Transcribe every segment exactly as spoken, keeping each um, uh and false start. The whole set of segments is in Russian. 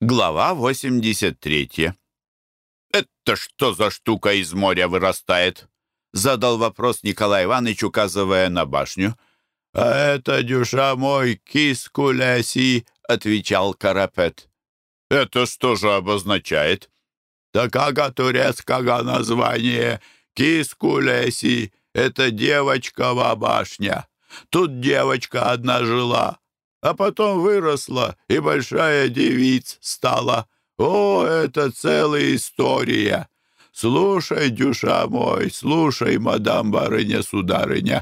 Глава восемьдесят третья. «Это что за штука из моря вырастает?» — задал вопрос Николай Иванович, указывая на башню. «А это, дюша мой, кис-куляси», — отвечал Карапет. «Это что же обозначает?» «Такага турецкого название. Кис-куляси — это девочкова башня. Тут девочка одна жила, а потом выросла и большая девица стала. О, это целая история! Слушай, дюша мой, слушай, мадам барыня-сударыня.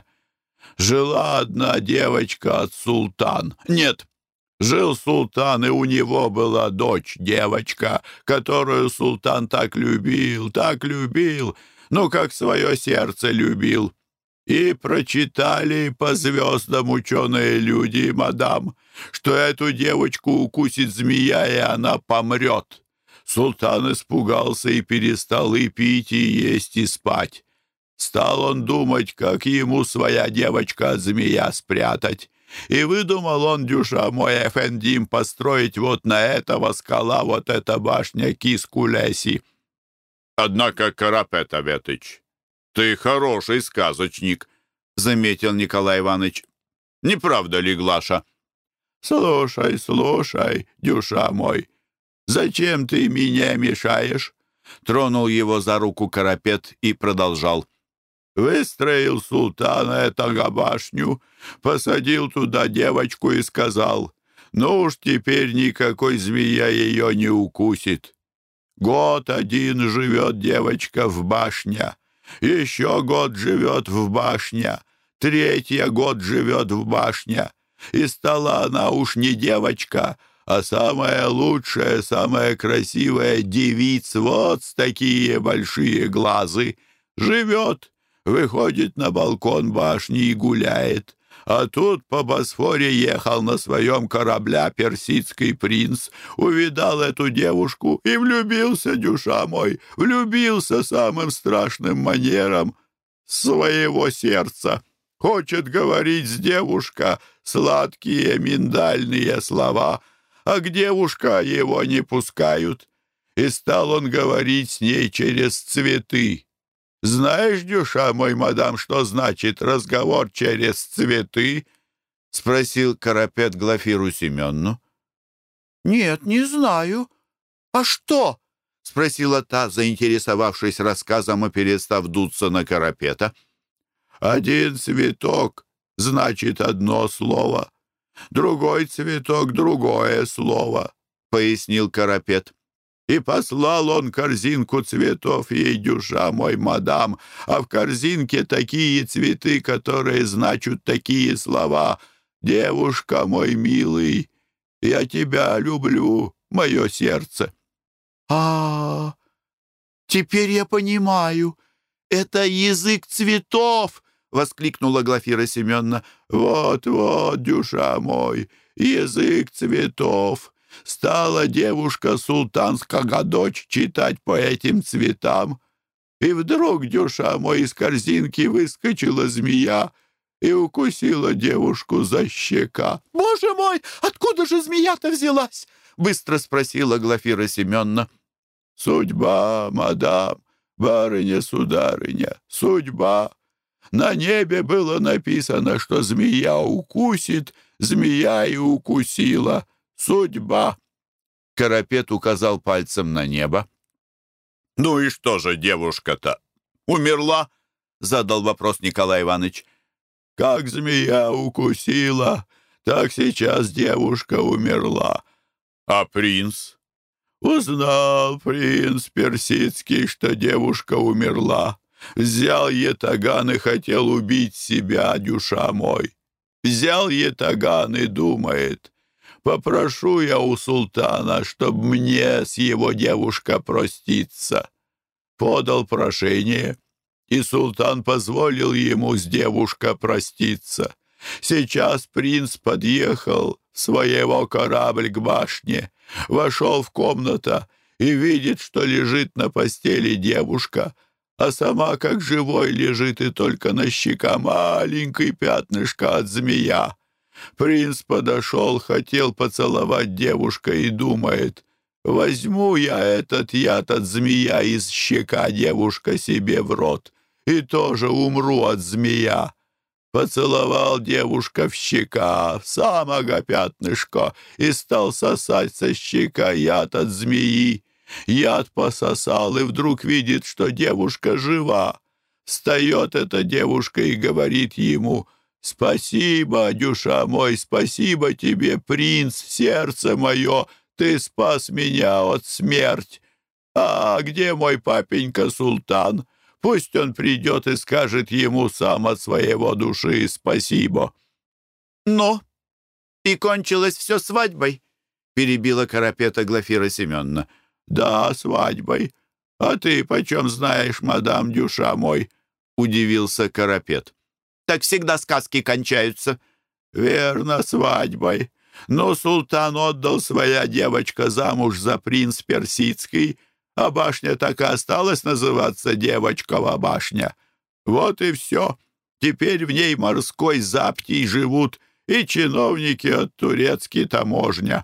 Жила одна девочка от султан. Нет, жил султан, и у него была дочь, девочка, которую султан так любил, так любил, ну, как свое сердце любил. И прочитали по звездам ученые люди, мадам, что эту девочку укусит змея, и она помрет. Султан испугался и перестал и пить, и есть, и спать. Стал он думать, как ему своя девочка от змея спрятать. И выдумал он, дюша мой, эфендим, построить вот на этого скала, вот эта башня Кис-Куляси. Однако, Карапет Аветыч, ты хороший сказочник, — заметил Николай Иванович. Не правда ли, Глаша? Слушай, слушай, дюша мой, зачем ты меня мешаешь? Тронул его за руку Карапет и продолжал. Выстроил султан эту башню, посадил туда девочку и сказал, ну уж теперь никакой змея ее не укусит. Год один живет девочка в башне, еще год живет в башне, третий год живет в башне, и стала она уж не девочка, а самая лучшая, самая красивая девица, вот с такие большие глазы. Живет, выходит на балкон башни и гуляет. А тут по Босфоре ехал на своем корабле персидский принц, увидал эту девушку и влюбился, дюша мой, влюбился самым страшным манером своего сердца. Хочет говорить с девушка сладкие миндальные слова, а к девушка его не пускают. И стал он говорить с ней через цветы. «Знаешь, дюша мой, мадам, что значит разговор через цветы?» — спросил Карапет Глафиру Семенну. «Нет, не знаю. А что?» — спросила та, заинтересовавшись рассказом и перестав дуться на Карапета. «Один цветок значит одно слово, другой цветок — другое слово», — пояснил Карапет. И послал он корзинку цветов ей, дюша мой, мадам, а в корзинке такие цветы, которые значат такие слова. «Девушка мой милый, я тебя люблю, мое сердце». А, -а, а теперь я понимаю, это язык цветов, — воскликнула Глафира Семеновна. «Вот-вот, дюша мой, язык цветов». Стала девушка султанская дочь читать по этим цветам, и вдруг, дюша мой, из корзинки выскочила змея и укусила девушку за щека. «Боже мой, откуда же змея-то взялась?» — быстро спросила Глафира Семеновна. «Судьба, мадам, барыня-сударыня, судьба. На небе было написано, что змея укусит, змея и укусила. Судьба!» Карапет указал пальцем на небо. «Ну и что же девушка-то? Умерла?» — задал вопрос Николай Иванович. «Как змея укусила, так сейчас девушка умерла. А принц?» «Узнал принц персидский, что девушка умерла. Взял ятаган и хотел убить себя, дюша мой. Взял ятаган и думает: попрошу я у султана, чтоб мне с его девушка проститься. Подал прошение, и султан позволил ему с девушка проститься. Сейчас принц подъехал в своего корабль к башне, вошел в комнату и видит, что лежит на постели девушка, а сама как живой лежит, и только на щека маленькое пятнышко от змея. Принц подошел, хотел поцеловать девушку и думает: возьму я этот яд от змея из щека, девушка, себе в рот, и тоже умру от змея. Поцеловал девушка в щека, в самого пятнышко, и стал сосать со щека яд от змеи. Яд пососал, и вдруг видит, что девушка жива. Встает эта девушка и говорит ему: «Спасибо, дюша мой, спасибо тебе, принц, сердце мое, ты спас меня от смерти. А где мой папенька Султан? Пусть он придет и скажет ему сам от своего души спасибо». «Но и кончилось все свадьбой», — перебила Карапета Глафира Семеновна. «Да, свадьбой. А ты почем знаешь, мадам, дюша мой?» — удивился Карапет. «Так всегда сказки кончаются». «Верно, свадьбой. Но султан отдал своя девочка замуж за принц персидский, а башня так и осталась называться Девочкова башня. Вот и все. Теперь в ней морской заптий живут и чиновники от турецкой таможня».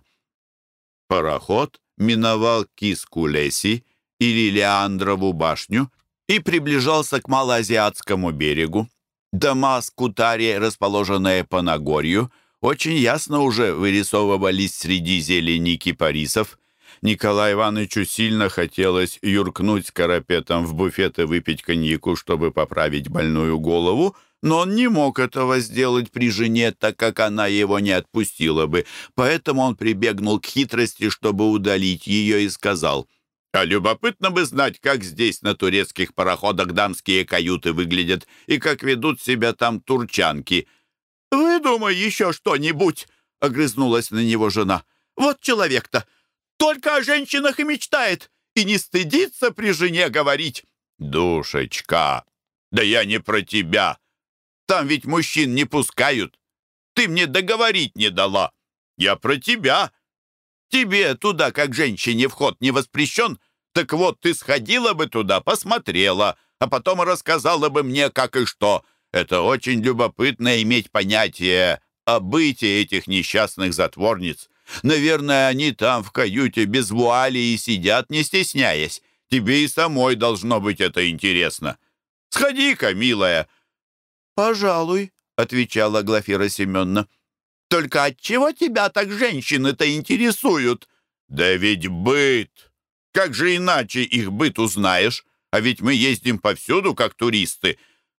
Пароход миновал Кискулеси или Леандрову башню и приближался к малоазиатскому берегу. Дома Скутари, расположенные по Нагорью, очень ясно уже вырисовывались среди зелени кипарисов. Николаю Ивановичу сильно хотелось юркнуть с Карапетом в буфет и выпить коньяку, чтобы поправить больную голову, но он не мог этого сделать при жене, так как она его не отпустила бы. Поэтому он прибегнул к хитрости, чтобы удалить ее, и сказал: «А любопытно бы знать, как здесь на турецких пароходах дамские каюты выглядят и как ведут себя там турчанки». «Выдумай еще что-нибудь», — огрызнулась на него жена. «Вот человек-то только о женщинах и мечтает, и не стыдится при жене говорить». «Душечка, да я не про тебя. Там ведь мужчин не пускают. Ты мне договорить не дала. Я про тебя. Тебе туда, как женщине, вход не воспрещен. Так вот, ты сходила бы туда, посмотрела, а потом рассказала бы мне, как и что. Это очень любопытно иметь понятие о быте этих несчастных затворниц. Наверное, они там в каюте без вуали и сидят, не стесняясь. Тебе и самой должно быть это интересно. Сходи-ка, милая». «Пожалуй», — отвечала Глафира Семеновна. «Только отчего тебя так женщины-то интересуют?» «Да ведь быт! Как же иначе их быт узнаешь? А ведь мы ездим повсюду, как туристы».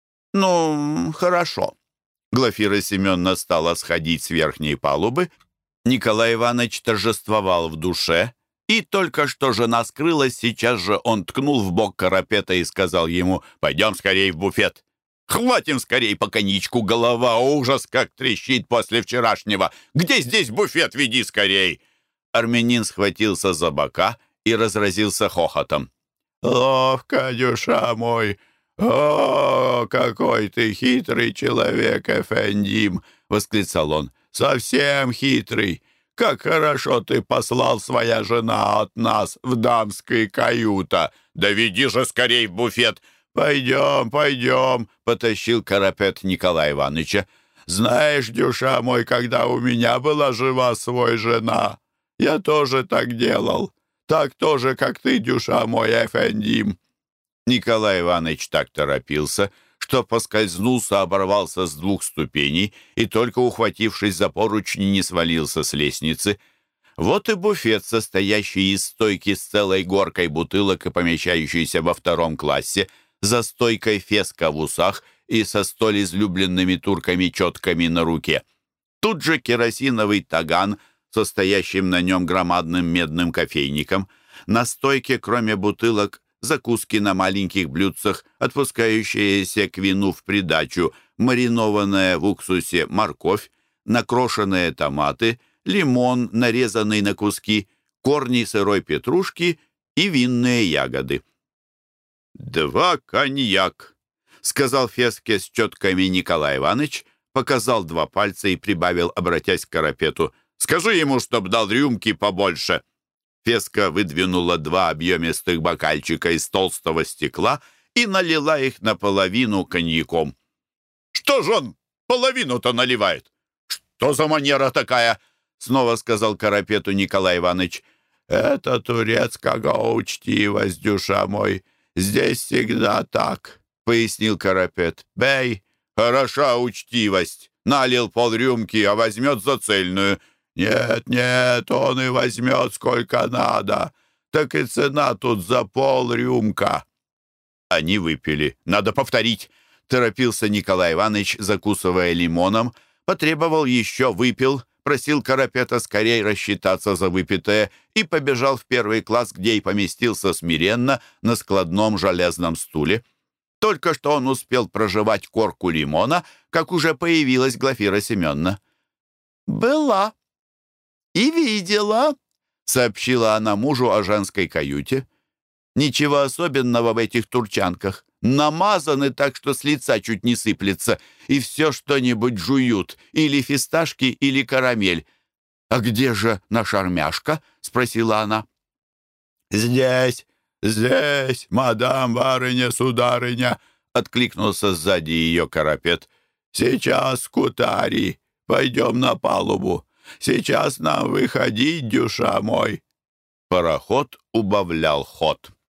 «Ну, хорошо». Глафира Семеновна стала сходить с верхней палубы. Николай Иванович торжествовал в душе, и только что жена скрылась, сейчас же он ткнул в бок Карапета и сказал ему: «Пойдем скорей в буфет. Хватим скорей по коньячку, голова, ужас, как трещит после вчерашнего. Где здесь буфет, веди скорей!» Армянин схватился за бока и разразился хохотом. «Ловко, дюша мой! О, какой ты хитрый человек, Эфендим!» — восклицал он. «Совсем хитрый! Как хорошо ты послал своя жена от нас в дамской каюта! Да веди же скорей в буфет!» «Пойдем, пойдем!» — потащил Карапет Николая Ивановича. «Знаешь, дюша мой, когда у меня была жива свой жена, я тоже так делал. Так тоже, как ты, дюша мой, Эфендим». Николай Иванович так торопился, что поскользнулся, оборвался с двух ступеней и, только ухватившись за поручни, не свалился с лестницы. Вот и буфет, состоящий из стойки с целой горкой бутылок и помещающийся во втором классе, за стойкой феска в усах и со столь излюбленными турками четками на руке. Тут же керосиновый таган, состоящим на нем громадным медным кофейником. На стойке, кроме бутылок, закуски на маленьких блюдцах, отпускающиеся к вину в придачу, маринованная в уксусе морковь, накрошенные томаты, лимон, нарезанный на куски, корни сырой петрушки и винные ягоды. «Два коньяк», — сказал Феске с четками Николай Иванович, показал два пальца и прибавил, обратясь к Карапету: «Скажи ему, чтоб дал рюмки побольше». Феска выдвинула два объемистых бокальчика из толстого стекла и налила их наполовину коньяком. «Что же он половину-то наливает? Что за манера такая?» — снова сказал Карапету Николай Иванович. Это турецкая учтивость, дюша мой. Здесь всегда так», — пояснил Карапет. «Бей, хороша учтивость. Налил полрюмки, а возьмет за цельную. Нет, нет, он и возьмет сколько надо. Так и цена тут за полрюмка». Они выпили. «Надо повторить», — торопился Николай Иванович, закусывая лимоном. Потребовал еще, выпил, просил Карапета скорее рассчитаться за выпитое и побежал в первый класс, где и поместился смиренно на складном железном стуле. Только что он успел прожевать корку лимона, как уже появилась Глафира Семеновна. «Была и видела», — сообщила она мужу о женской каюте. «Ничего особенного в этих турчанках. Намазаны так, что с лица чуть не сыплется, и все что-нибудь жуют, или фисташки, или карамель. А где же наша армяшка?» — спросила она. «Здесь, здесь, мадам, барыня, сударыня», — откликнулся сзади ее Карапет. «Сейчас, кутари, пойдем на палубу. Сейчас нам выходить, дюша мой». Пароход убавлял ход.